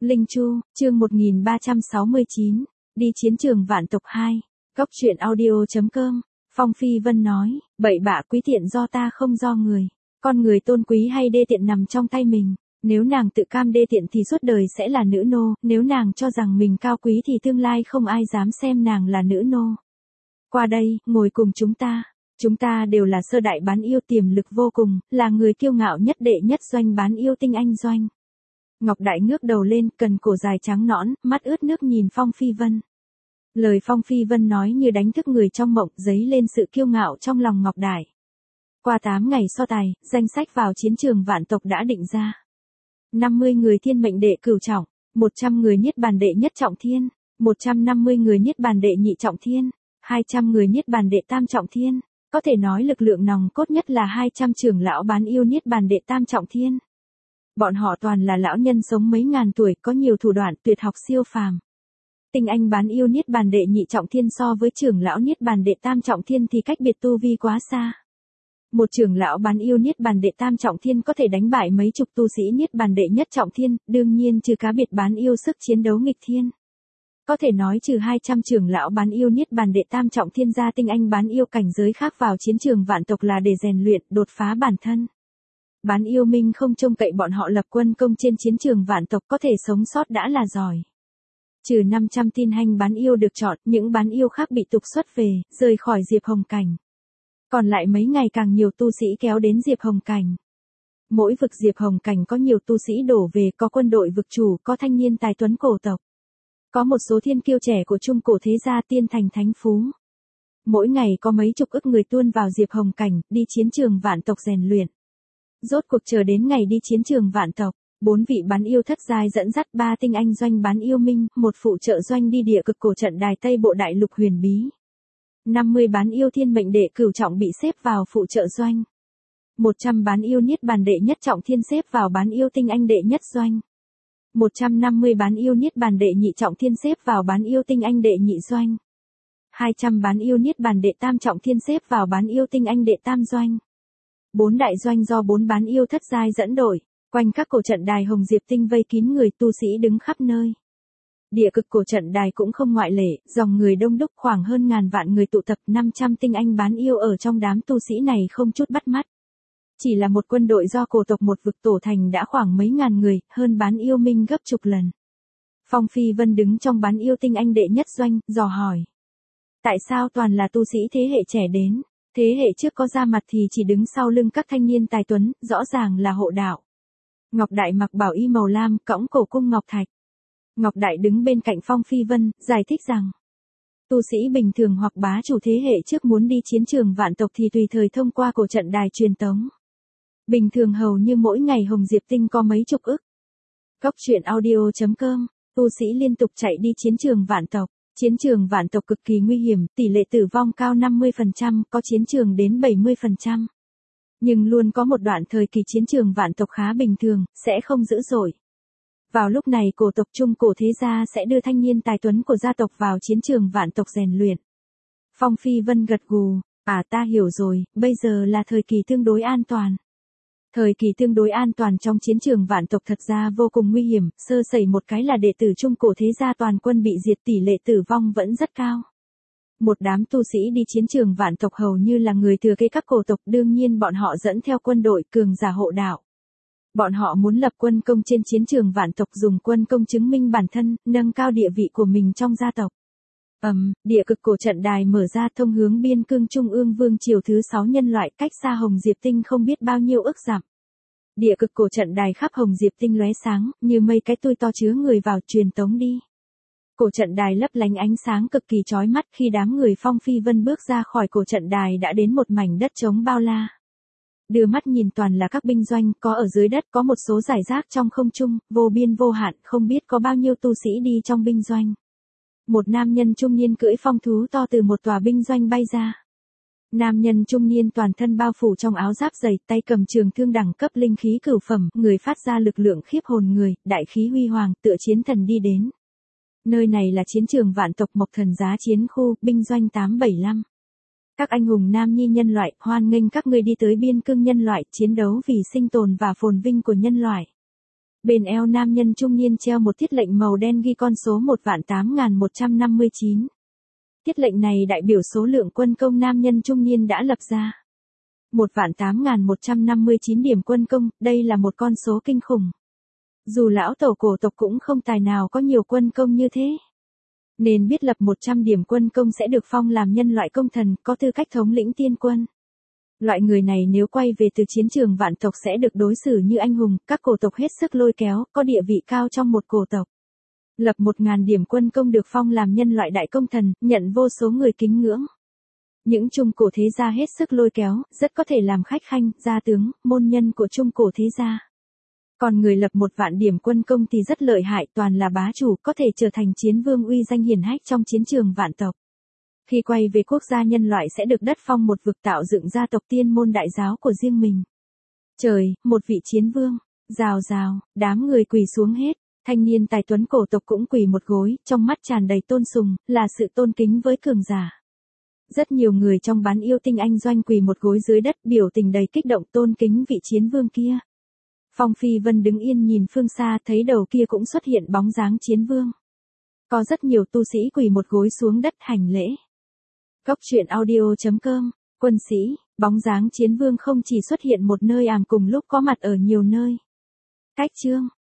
Linh Chu, chương 1369, đi chiến trường vạn tộc 2, Góc truyện audio.com, Phong Phi Vân nói, bậy bạ quý tiện do ta không do người, con người tôn quý hay đê tiện nằm trong tay mình, nếu nàng tự cam đê tiện thì suốt đời sẽ là nữ nô, nếu nàng cho rằng mình cao quý thì tương lai không ai dám xem nàng là nữ nô. Qua đây, ngồi cùng chúng ta đều là sơ đại bán yêu tiềm lực vô cùng, là người kiêu ngạo nhất đệ nhất doanh bán yêu tinh anh doanh. Ngọc Đại ngước đầu lên, cần cổ dài trắng nõn, mắt ướt nước nhìn Phong Phi Vân. Lời Phong Phi Vân nói như đánh thức người trong mộng, dấy lên sự kiêu ngạo trong lòng Ngọc Đại. Qua 8 ngày so tài, danh sách vào chiến trường vạn tộc đã định ra. 50 người thiên mệnh đệ cửu trọng, 100 người niết bàn đệ nhất trọng thiên, 150 người niết bàn đệ nhị trọng thiên, 200 người niết bàn đệ tam trọng thiên. Có thể nói lực lượng nòng cốt nhất là 200 trưởng lão bán yêu niết bàn đệ tam trọng thiên. Bọn họ toàn là lão nhân sống mấy ngàn tuổi, có nhiều thủ đoạn tuyệt học siêu phàm. Tinh anh bán yêu niết bàn đệ nhị trọng thiên so với trưởng lão niết bàn đệ tam trọng thiên thì cách biệt tu vi quá xa. Một trưởng lão bán yêu niết bàn đệ tam trọng thiên có thể đánh bại mấy chục tu sĩ niết bàn đệ nhất trọng thiên, đương nhiên trừ cá biệt bán yêu sức chiến đấu nghịch thiên. Có thể nói trừ 200 trưởng lão bán yêu niết bàn đệ tam trọng thiên gia, tinh anh bán yêu cảnh giới khác vào chiến trường vạn tộc là để rèn luyện, đột phá bản thân. Bán yêu minh không trông cậy bọn họ lập quân công trên chiến trường vạn tộc, có thể sống sót đã là giỏi. Trừ 500 tin hành bán yêu được chọn, những bán yêu khác bị tục xuất về, rời khỏi Diệp Hồng Cảnh. Còn lại mấy ngày càng nhiều tu sĩ kéo đến Diệp Hồng Cảnh. Mỗi vực Diệp Hồng Cảnh có nhiều tu sĩ đổ về, có quân đội vực chủ, có thanh niên tài tuấn cổ tộc. Có một số thiên kiêu trẻ của trung cổ thế gia tiên thành thánh phú. Mỗi ngày có mấy chục ức người tuôn vào Diệp Hồng Cảnh, đi chiến trường vạn tộc rèn luyện. Rốt cuộc chờ đến ngày đi chiến trường vạn tộc, 4 vị bán yêu thất giai dẫn dắt 3 tinh anh doanh bán yêu minh, một phụ trợ doanh đi địa cực cổ trận đài Tây Bộ Đại Lục huyền bí. 50 bán yêu thiên mệnh đệ cửu trọng bị xếp vào phụ trợ doanh. 100 bán yêu niết bàn đệ nhất trọng thiên xếp vào bán yêu tinh anh đệ nhất doanh. 150 bán yêu niết bàn đệ nhị trọng thiên xếp vào bán yêu tinh anh đệ nhị doanh. 200 bán yêu niết bàn đệ tam trọng thiên xếp vào bán yêu tinh anh đệ tam doanh. 4 đại doanh do 4 bán yêu thất giai dẫn đội, quanh các cổ trận đài Hồng Diệp Tinh vây kín người tu sĩ đứng khắp nơi. Địa cực cổ trận đài cũng không ngoại lệ, dòng người đông đúc khoảng hơn ngàn vạn người tụ tập, 500 tinh anh bán yêu ở trong đám tu sĩ này không chút bắt mắt. Chỉ là một quân đội do cổ tộc một vực tổ thành đã khoảng mấy ngàn người, hơn bán yêu minh gấp chục lần. Phong Phi Vân đứng trong bán yêu tinh anh đệ nhất doanh, dò hỏi. Tại sao toàn là tu sĩ thế hệ trẻ đến, thế hệ trước có ra mặt thì chỉ đứng sau lưng các thanh niên tài tuấn, rõ ràng là hộ đạo. Ngọc Đại mặc bảo y màu lam, cõng cổ cung ngọc thạch. Ngọc Đại đứng bên cạnh Phong Phi Vân, giải thích rằng, tu sĩ bình thường hoặc bá chủ thế hệ trước muốn đi chiến trường vạn tộc thì tùy thời thông qua cổ trận đài truyền tống. Bình thường hầu như mỗi ngày Hồng Diệp Tinh có mấy chục ức. Góc truyện audio.com, tu sĩ liên tục chạy đi chiến trường vạn tộc. Chiến trường vạn tộc cực kỳ nguy hiểm, tỷ lệ tử vong cao 50%, có chiến trường đến 70%. Nhưng luôn có một đoạn thời kỳ chiến trường vạn tộc khá bình thường, sẽ không dữ dội. Vào lúc này cổ tộc trung cổ thế gia sẽ đưa thanh niên tài tuấn của gia tộc vào chiến trường vạn tộc rèn luyện. Phong Phi Vân gật gù, ta hiểu rồi, bây giờ là thời kỳ tương đối an toàn. Thời kỳ tương đối an toàn trong chiến trường vạn tộc thật ra vô cùng nguy hiểm, sơ sẩy một cái là đệ tử trung cổ thế gia toàn quân bị diệt, tỷ lệ tử vong vẫn rất cao. Một đám tu sĩ đi chiến trường vạn tộc hầu như là người thừa kế các cổ tộc, đương nhiên bọn họ dẫn theo quân đội cường giả hộ đạo. Bọn họ muốn lập quân công trên chiến trường vạn tộc, dùng quân công chứng minh bản thân, nâng cao địa vị của mình trong gia tộc. Địa cực cổ trận đài mở ra thông hướng biên cương trung ương vương triều thứ 6 nhân loại, cách xa Hồng Diệp Tinh không biết bao nhiêu ức dặm. Địa cực cổ trận đài khắp Hồng Diệp Tinh lóe sáng, như mây cái tôi to chứa người vào, truyền tống đi. Cổ trận đài lấp lánh ánh sáng cực kỳ chói mắt, khi đám người Phong Phi Vân bước ra khỏi cổ trận đài đã đến một mảnh đất trống bao la. Đưa mắt nhìn toàn là các binh doanh, có ở dưới đất, có một số rải rác trong không trung, vô biên vô hạn, không biết có bao nhiêu tu sĩ đi trong binh doanh. Một nam nhân trung niên cưỡi phong thú to từ một tòa binh doanh bay ra. Nam nhân trung niên toàn thân bao phủ trong áo giáp dày, tay cầm trường thương đẳng cấp linh khí cửu phẩm, người phát ra lực lượng khiếp hồn người, đại khí huy hoàng, tựa chiến thần đi đến. Nơi này là chiến trường vạn tộc Mộc Thần Giá chiến khu, binh doanh 875. Các anh hùng nam nhi nhân loại, hoan nghênh các ngươi đi tới biên cương nhân loại, chiến đấu vì sinh tồn và phồn vinh của nhân loại. Bên eo nam nhân trung niên treo một thiết lệnh màu đen ghi con số 18159. Thiết lệnh này đại biểu số lượng quân công nam nhân trung niên đã lập ra. 18159 điểm quân công, đây là một con số kinh khủng. Dù lão tổ cổ tộc cũng không tài nào có nhiều quân công như thế. Nên biết lập 100 điểm quân công sẽ được phong làm nhân loại công thần, có tư cách thống lĩnh tiên quân. Loại người này nếu quay về từ chiến trường vạn tộc sẽ được đối xử như anh hùng, các cổ tộc hết sức lôi kéo, có địa vị cao trong một cổ tộc. Lập 1000 điểm quân công được phong làm nhân loại đại công thần, nhận vô số người kính ngưỡng. Những trung cổ thế gia hết sức lôi kéo, rất có thể làm khách khanh, gia tướng, môn nhân của trung cổ thế gia. Còn người lập 1.000 điểm quân công thì rất lợi hại, toàn là bá chủ, có thể trở thành chiến vương uy danh hiển hách trong chiến trường vạn tộc. Khi quay về quốc gia nhân loại sẽ được đất phong một vực tạo dựng gia tộc tiên môn đại giáo của riêng mình. Trời, một vị chiến vương, rào rào, đám người quỳ xuống hết, thanh niên tài tuấn cổ tộc cũng quỳ một gối, trong mắt tràn đầy tôn sùng, là sự tôn kính với cường giả. Rất nhiều người trong bán yêu tinh anh doanh quỳ một gối dưới đất, biểu tình đầy kích động tôn kính vị chiến vương kia. Phong Phi Vân đứng yên nhìn phương xa, thấy đầu kia cũng xuất hiện bóng dáng chiến vương. Có rất nhiều tu sĩ quỳ một gối xuống đất hành lễ. Cốc truyện audio.com, quân sĩ, bóng dáng chiến vương không chỉ xuất hiện một nơi cùng lúc có mặt ở nhiều nơi. Cách chương